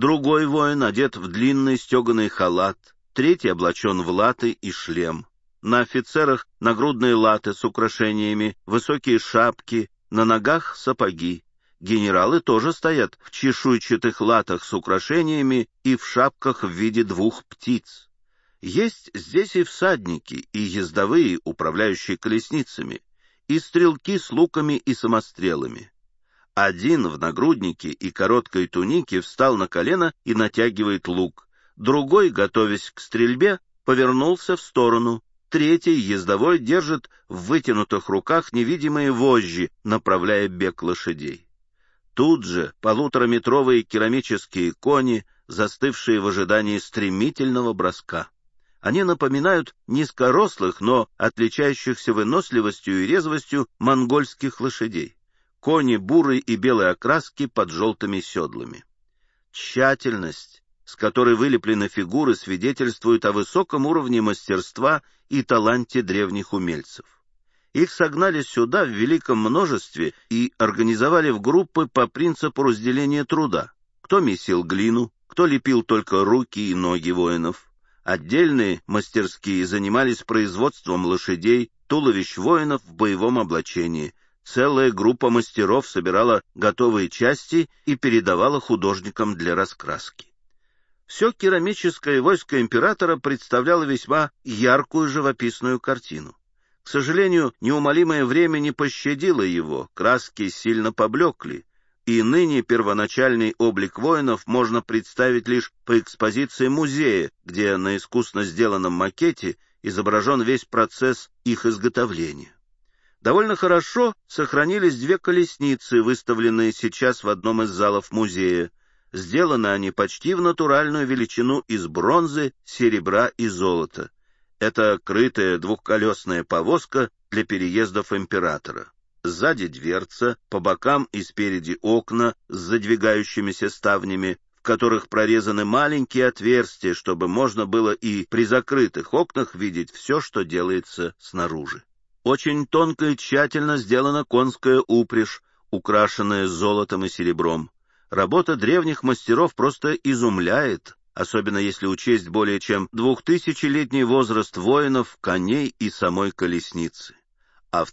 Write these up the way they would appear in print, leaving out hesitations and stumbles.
Другой воин одет в длинный стеганый халат, третий облачен в латы и шлем. На офицерах нагрудные латы с украшениями, высокие шапки, на ногах сапоги. Генералы тоже стоят в чешуйчатых латах с украшениями и в шапках в виде двух птиц. Есть здесь и всадники, и ездовые, управляющие колесницами, и стрелки с луками и самострелами. Один в нагруднике и короткой тунике встал на колено и натягивает лук, другой, готовясь к стрельбе, повернулся в сторону, третий, ездовой, держит в вытянутых руках невидимые вожжи, направляя бег лошадей. Тут же полутораметровые керамические кони, застывшие в ожидании стремительного броска. Они напоминают низкорослых, но отличающихся выносливостью и резвостью монгольских лошадей. Кони бурой и белой окраски под желтыми седлами. Тщательность, с которой вылеплены фигуры, свидетельствует о высоком уровне мастерства и таланте древних умельцев. Их согнали сюда в великом множестве и организовали в группы по принципу разделения труда. Кто месил глину, кто лепил только руки и ноги воинов. Отдельные мастерские занимались производством лошадей, туловищ воинов в боевом облачении. Целая группа мастеров собирала готовые части и передавала художникам для раскраски. Все керамическое войско императора представляло весьма яркую живописную картину. К сожалению, неумолимое время не пощадило его, краски сильно поблекли, и ныне первоначальный облик воинов можно представить лишь по экспозиции музея, где на искусно сделанном макете изображен весь процесс их изготовления. Довольно хорошо сохранились две колесницы, выставленные сейчас в одном из залов музея. Сделаны они почти в натуральную величину из бронзы, серебра и золота. Это крытая двухколесная повозка для переездов императора. Сзади дверца, по бокам и спереди окна с задвигающимися ставнями, в которых прорезаны маленькие отверстия, чтобы можно было и при закрытых окнах видеть все, что делается снаружи. Очень тонко и тщательно сделана конская упряжь, украшенная золотом и серебром. Работа древних мастеров просто изумляет, особенно если учесть более чем 2000-летний возраст воинов, коней и самой колесницы. А в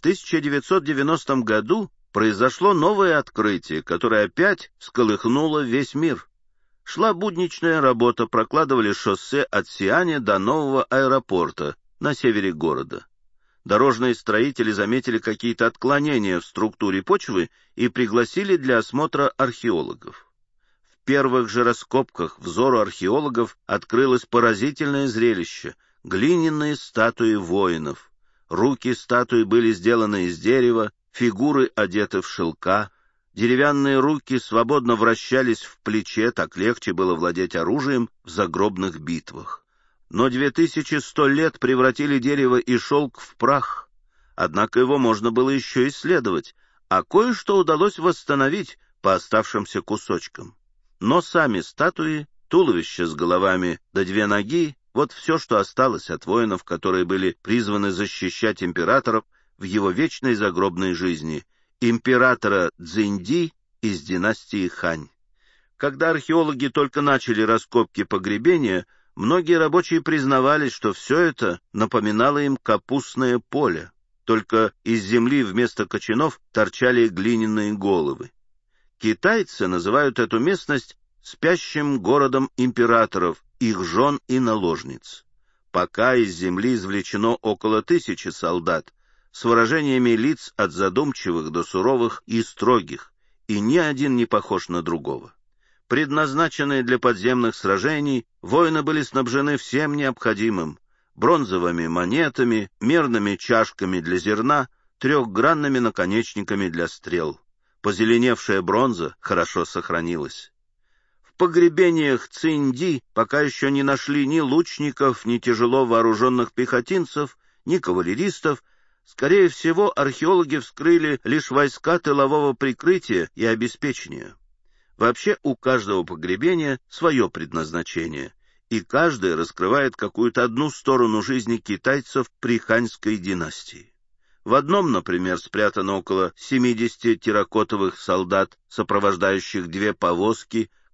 1990 году произошло новое открытие, которое опять всколыхнуло весь мир. Шла будничная работа, прокладывали шоссе от Сианя до нового аэропорта на севере города. Дорожные строители заметили какие-то отклонения в структуре почвы и пригласили для осмотра археологов. В первых же раскопках взору археологов открылось поразительное зрелище — глиняные статуи воинов. Руки статуи были сделаны из дерева, фигуры одеты в шелка, деревянные руки свободно вращались в плече, так легче было владеть оружием в загробных битвах. Но 2100 лет превратили дерево и шелк в прах. Однако его можно было еще исследовать, а кое-что удалось восстановить по оставшимся кусочкам. Но сами статуи, туловища с головами да две ноги — вот все, что осталось от воинов, которые были призваны защищать императоров в его вечной загробной жизни, императора Цзиньди из династии Хань. Когда археологи только начали раскопки погребения, многие рабочие признавались, что все это напоминало им капустное поле, только из земли вместо кочанов торчали глиняные головы. Китайцы называют эту местность спящим городом императоров, их жен и наложниц. Пока из земли извлечено около 1000 солдат, с выражениями лиц от задумчивых до суровых и строгих, и ни один не похож на другого. Предназначенные для подземных сражений, воины были снабжены всем необходимым: бронзовыми монетами, мерными чашками для зерна, трехгранными наконечниками для стрел. Позеленевшая бронза хорошо сохранилась. В погребениях Цинди пока еще не нашли ни лучников, ни тяжело вооруженных пехотинцев, ни кавалеристов. Скорее всего, археологи вскрыли лишь войска тылового прикрытия и обеспечения. Вообще у каждого погребения свое предназначение, и каждое раскрывает какую-то одну сторону жизни китайцев при ханьской династии. В одном, например, спрятано около 70 терракотовых солдат, сопровождающих две повозки,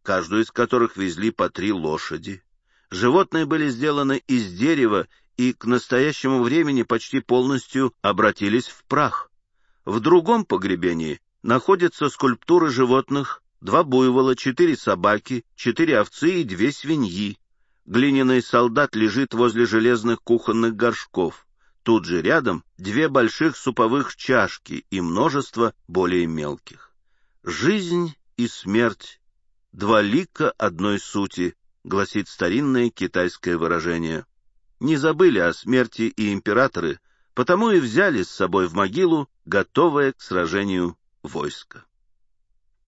каждую из которых везли по 3 лошади. Животные были сделаны из дерева и к настоящему времени почти полностью обратились в прах. В другом погребении находятся скульптуры животных: 2 буйвола, 4 собаки, 4 овцы и 2 свиньи. Глиняный солдат лежит возле железных кухонных горшков. Тут же рядом 2 больших суповых чашки и множество более мелких. «Жизнь и смерть — 2 лика одной сути», гласит старинное китайское выражение. Не забыли о смерти и императоры, потому и взяли с собой в могилу готовое к сражению войско.